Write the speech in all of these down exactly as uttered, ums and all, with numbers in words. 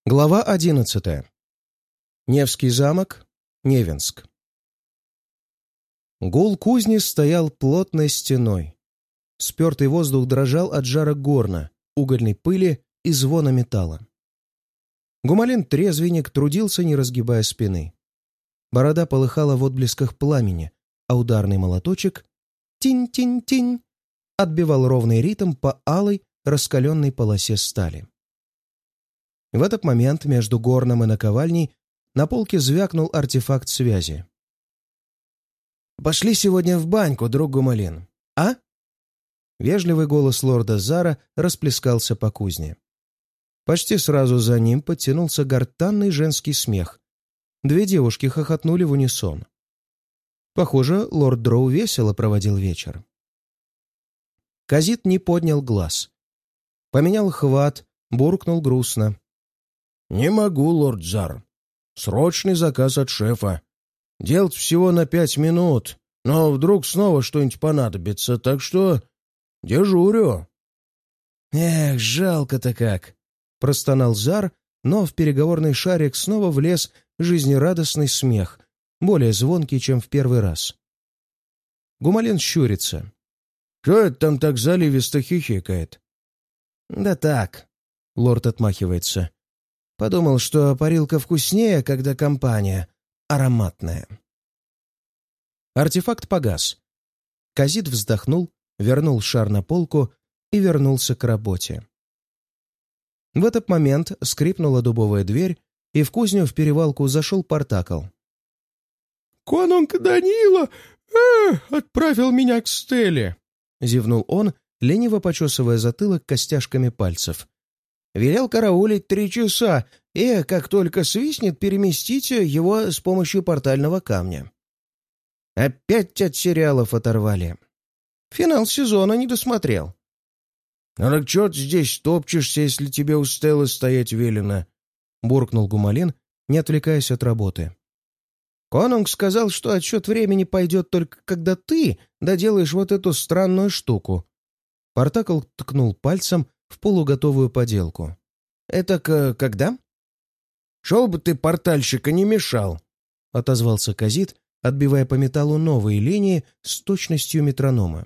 Глава одиннадцатая. Невский замок, Невинск. Гул кузни стоял плотной стеной. Спертый воздух дрожал от жара горна, угольной пыли и звона металла. Гумалин-трезвенник трудился, не разгибая спины. Борода полыхала в отблесках пламени, а ударный молоточек «тинь-тинь-тинь» отбивал ровный ритм по алой, раскаленной полосе стали. В этот момент между горном и наковальней на полке звякнул артефакт связи. «Пошли сегодня в баньку, друг Гумалин, а?» Вежливый голос лорда Зара расплескался по кузне. Почти сразу за ним подтянулся гортанный женский смех. Две девушки хохотнули в унисон. Похоже, лорд Дроу весело проводил вечер. Казит не поднял глаз. Поменял хват, буркнул грустно. «Не могу, лорд Зар. Срочный заказ от шефа. Делать всего на пять минут, но вдруг снова что-нибудь понадобится, так что дежурю». «Эх, жалко-то как!» — простонал Зар, но в переговорный шарик снова влез жизнерадостный смех, более звонкий, чем в первый раз. Гумалин щурится. «Кто это там так заливисто хихикает?» «Да так», — лорд отмахивается. Подумал, что парилка вкуснее, когда компания ароматная. Артефакт погас. Казит вздохнул, вернул шар на полку и вернулся к работе. В этот момент скрипнула дубовая дверь, и в кузню в перевалку зашел Партакл. «Конунг Данила э, отправил меня к Стелле», — зевнул он, лениво почесывая затылок костяшками пальцев. «Велел караулить три часа, и, как только свистнет, переместите его с помощью портального камня». Опять от сериалов оторвали. Финал сезона не досмотрел. «А так чё ты здесь топчешься, если тебе у Стеллы стоять велено?» — буркнул Гумалин, не отвлекаясь от работы. «Конунг сказал, что отсчет времени пойдет только когда ты доделаешь вот эту странную штуку». Партакл ткнул пальцем в полуготовую поделку. «Это к когда?» «Шел бы ты, портальщика, не мешал!» — отозвался Казит, отбивая по металлу новые линии с точностью метронома.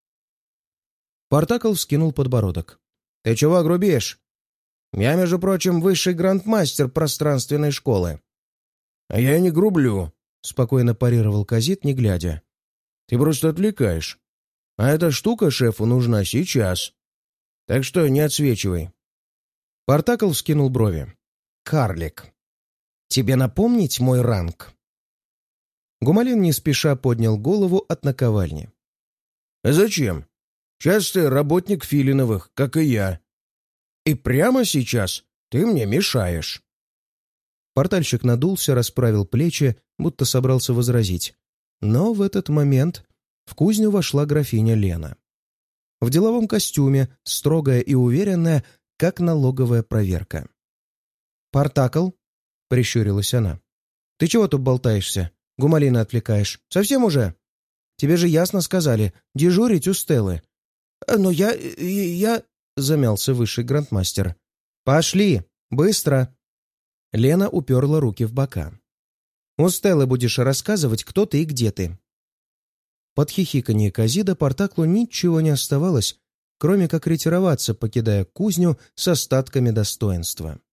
Партакл вскинул подбородок. «Ты чего грубишь? Я, между прочим, высший грандмастер пространственной школы». «А я не грублю», — спокойно парировал Казит, не глядя. «Ты просто отвлекаешь. А эта штука шефу нужна сейчас. Так что не отсвечивай». Партакл вскинул брови. «Карлик, тебе напомнить мой ранг?» Гумалин не спеша поднял голову от наковальни. «А зачем? Сейчас ты работник Филиновых, как и я. И прямо сейчас ты мне мешаешь». Портальщик надулся, расправил плечи, будто собрался возразить. Но в этот момент в кузню вошла графиня Лена. В деловом костюме, строгая и уверенная, как налоговая проверка. «Партакл?» — прищурилась она. «Ты чего тут болтаешься? Гумалина отвлекаешь. Совсем уже? Тебе же ясно сказали, дежурить у Стеллы». «Но я... я...» — замялся высший грандмастер. «Пошли! Быстро!» Лена уперла руки в бока. «У Стеллы будешь рассказывать, кто ты и где ты». Под хихиканье Казида Партаклу ничего не оставалось, кроме как ретироваться, покидая кузню с остатками достоинства.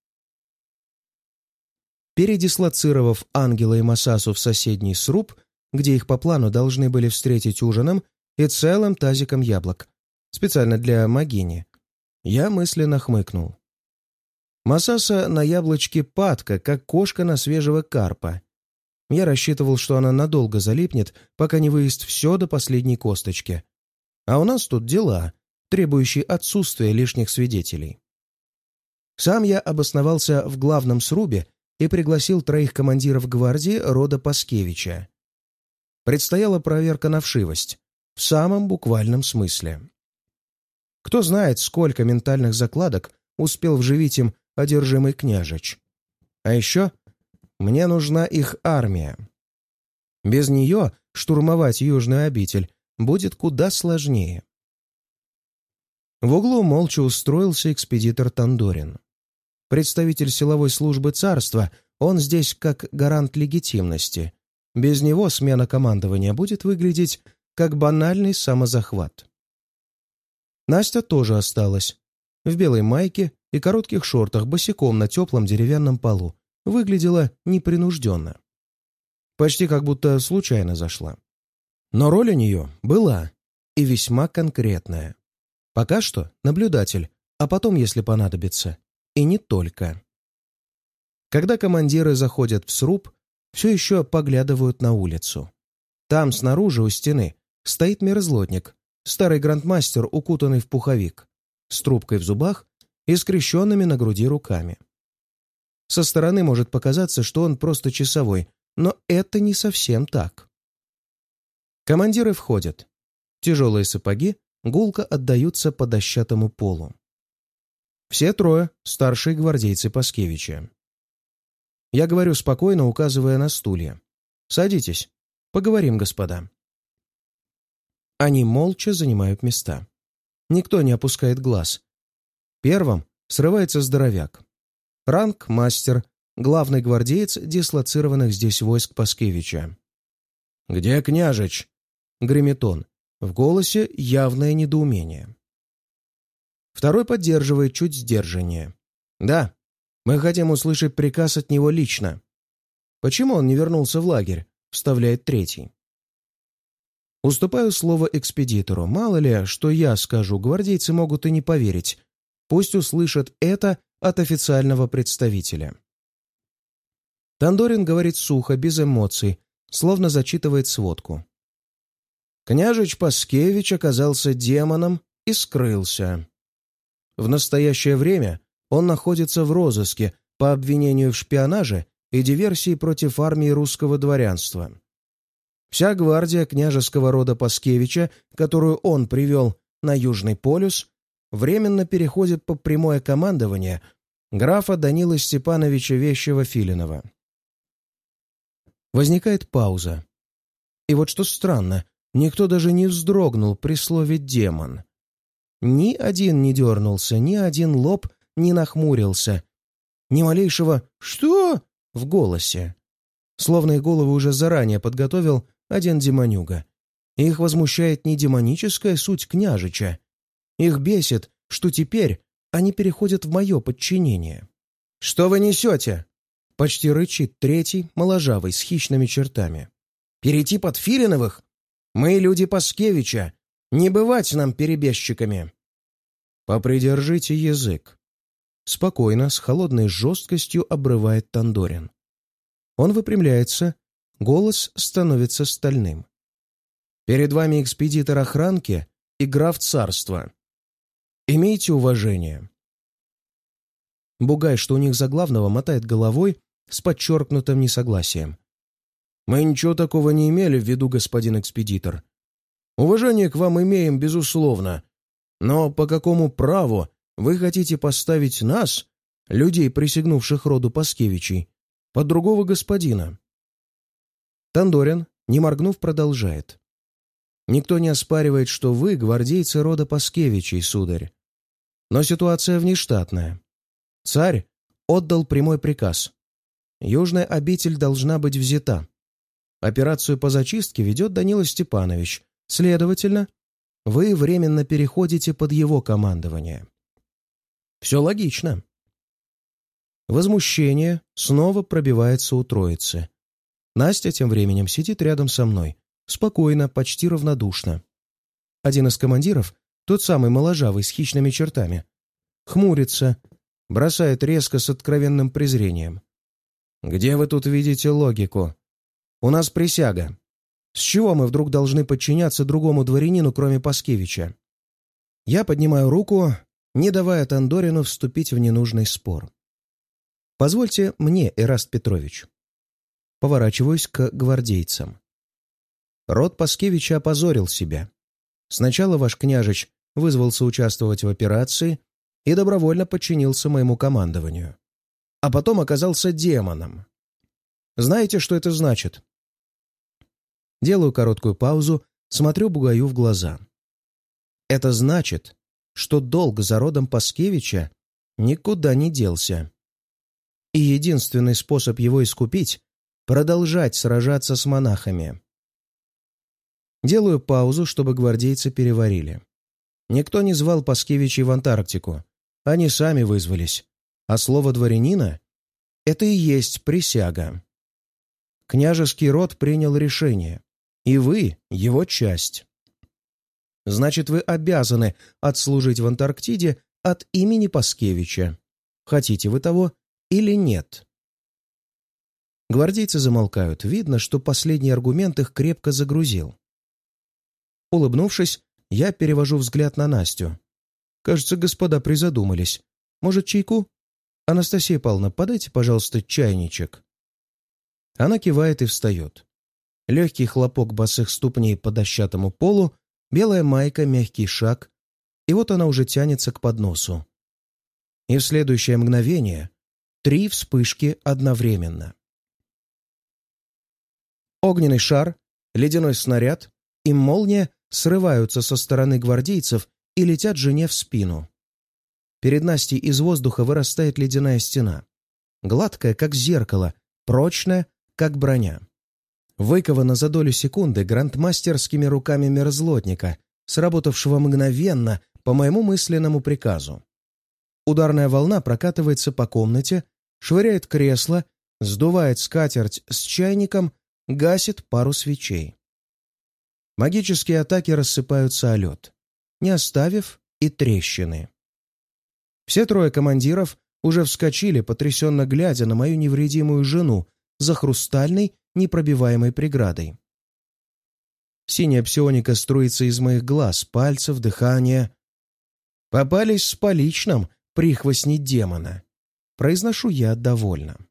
Передислоцировав Ангела и Масасу в соседний сруб, где их по плану должны были встретить ужином и целым тазиком яблок, специально для Магини, я мысленно хмыкнул. Масаса на яблочке падка, как кошка на свежего карпа. Я рассчитывал, что она надолго залипнет, пока не выест все до последней косточки. А у нас тут дела, требующие отсутствия лишних свидетелей. Сам я обосновался в главном срубе и пригласил троих командиров гвардии рода Паскевича. Предстояла проверка на вшивость, в самом буквальном смысле. Кто знает, сколько ментальных закладок успел вживить им одержимый княжич. А еще мне нужна их армия. Без нее штурмовать Южную обитель будет куда сложнее. В углу молча устроился экспедитор Тандорин. представитель силовой службы царства, он здесь как гарант легитимности. Без него смена командования будет выглядеть как банальный самозахват. Настя тоже осталась. В белой майке и коротких шортах босиком на теплом деревянном полу. Выглядела непринужденно. Почти как будто случайно зашла. Но роль у нее была, и весьма конкретная. Пока что наблюдатель, а потом, если понадобится, и не только. Когда командиры заходят в сруб, все еще поглядывают на улицу. Там, снаружи, у стены, стоит мерзлотник, старый грандмастер, укутанный в пуховик, с трубкой в зубах и скрещенными на груди руками. Со стороны может показаться, что он просто часовой, но это не совсем так. Командиры входят. Тяжелые сапоги гулко отдаются по дощатому полу. Все трое — старшие гвардейцы Паскевича. Я говорю спокойно, указывая на стулья. «Садитесь. Поговорим, господа». Они молча занимают места. Никто не опускает глаз. Первым срывается здоровяк. Ранг — мастер, главный гвардеец дислоцированных здесь войск Паскевича. «Где княжич?» — гремит он. В голосе явное недоумение. Второй поддерживает чуть сдержаннее. «Да, мы хотим услышать приказ от него лично». «Почему он не вернулся в лагерь?» — вставляет третий. Уступаю слово экспедитору. Мало ли, что я скажу, гвардейцы могут и не поверить. Пусть услышат это от официального представителя. Тандорин говорит сухо, без эмоций, словно зачитывает сводку. Княжич Паскевич оказался демоном и скрылся. В настоящее время он находится в розыске по обвинению в шпионаже и диверсии против армии русского дворянства. Вся гвардия княжеского рода Паскевича, которую он привел на Южный полюс, временно переходит под прямое командование графа Данила Степановича Вещева-Филинова. Возникает пауза. И вот что странно, никто даже не вздрогнул при слове «демон». Ни один не дернулся, ни один лоб не нахмурился. Ни малейшего «что?» в голосе. Словно их головы уже заранее подготовил один демонюга. Их возмущает не демоническая суть княжича. Их бесит, что теперь они переходят в мое подчинение. «Что вы несете?» — почти рычит третий, моложавый, с хищными чертами. «Перейти под Филиновых? Мы люди Паскевича. Не бывать нам перебежчиками». «Попридержите язык». Спокойно, с холодной жесткостью обрывает Тандорин. Он выпрямляется, голос становится стальным. «Перед вами экспедитор охранки и граф царства. Имейте уважение». Бугай, что у них за главного, мотает головой с подчеркнутым несогласием. «Мы ничего такого не имели в виду, господин экспедитор. Уважение к вам имеем, безусловно. Но по какому праву вы хотите поставить нас, людей, присягнувших роду Паскевичей, под другого господина?» Тандорин, не моргнув, продолжает. «Никто не оспаривает, что вы гвардейцы рода Паскевичей, сударь. Но ситуация внештатная. Царь отдал прямой приказ. Южная обитель должна быть взята. Операцию по зачистке ведет Данила Степанович. Следовательно, вы временно переходите под его командование». Все логично. Возмущение снова пробивается у троицы. Настя тем временем сидит рядом со мной, спокойно, почти равнодушно. Один из командиров, тот самый моложавый с хищными чертами, хмурится, бросает резко с откровенным презрением. «Где вы тут видите логику? У нас присяга. С чего мы вдруг должны подчиняться другому дворянину, кроме Паскевича?» Я поднимаю руку, не давая Тандорину вступить в ненужный спор. «Позвольте мне, Эраст Петрович». Поворачиваюсь к гвардейцам. Род Паскевича опозорил себя. Сначала ваш княжич вызвался участвовать в операции и добровольно подчинился моему командованию. А потом оказался демоном. Знаете, что это значит? Делаю короткую паузу, смотрю Бугаю в глаза. Это значит, что долг за родом Паскевича никуда не делся. И единственный способ его искупить — продолжать сражаться с монахами. Делаю паузу, чтобы гвардейцы переварили. Никто не звал Паскевичей в Антарктику. Они сами вызвались. А слово дворянина — это и есть присяга. Княжеский род принял решение, и вы — его часть. Значит, вы обязаны отслужить в Антарктиде от имени Паскевича. Хотите вы того или нет? Гвардейцы замолкают. Видно, что последний аргумент их крепко загрузил. Улыбнувшись, я перевожу взгляд на Настю. Кажется, господа призадумались. Может, чайку? Анастасия Павловна, подайте, пожалуйста, чайничек. Она кивает и встает. Легкий хлопок босых ступней по дощатому полу, белая майка, мягкий шаг, и вот она уже тянется к подносу. И в следующее мгновение три вспышки одновременно. Огненный шар, ледяной снаряд и молния срываются со стороны гвардейцев и летят жене в спину. Перед Настей из воздуха вырастает ледяная стена. Гладкая, как зеркало, прочная, как броня. Выкована за долю секунды грандмастерскими руками мерзлотника, сработавшего мгновенно по моему мысленному приказу. Ударная волна прокатывается по комнате, швыряет кресло, сдувает скатерть с чайником, гасит пару свечей. Магические атаки рассыпаются о лед, не оставив и трещины. Все трое командиров уже вскочили, потрясенно глядя на мою невредимую жену за хрустальной, непробиваемой преградой. Синяя псионика струится из моих глаз, пальцев, дыхания. Попались с поличным, прихвостни демона. Произношу я довольно.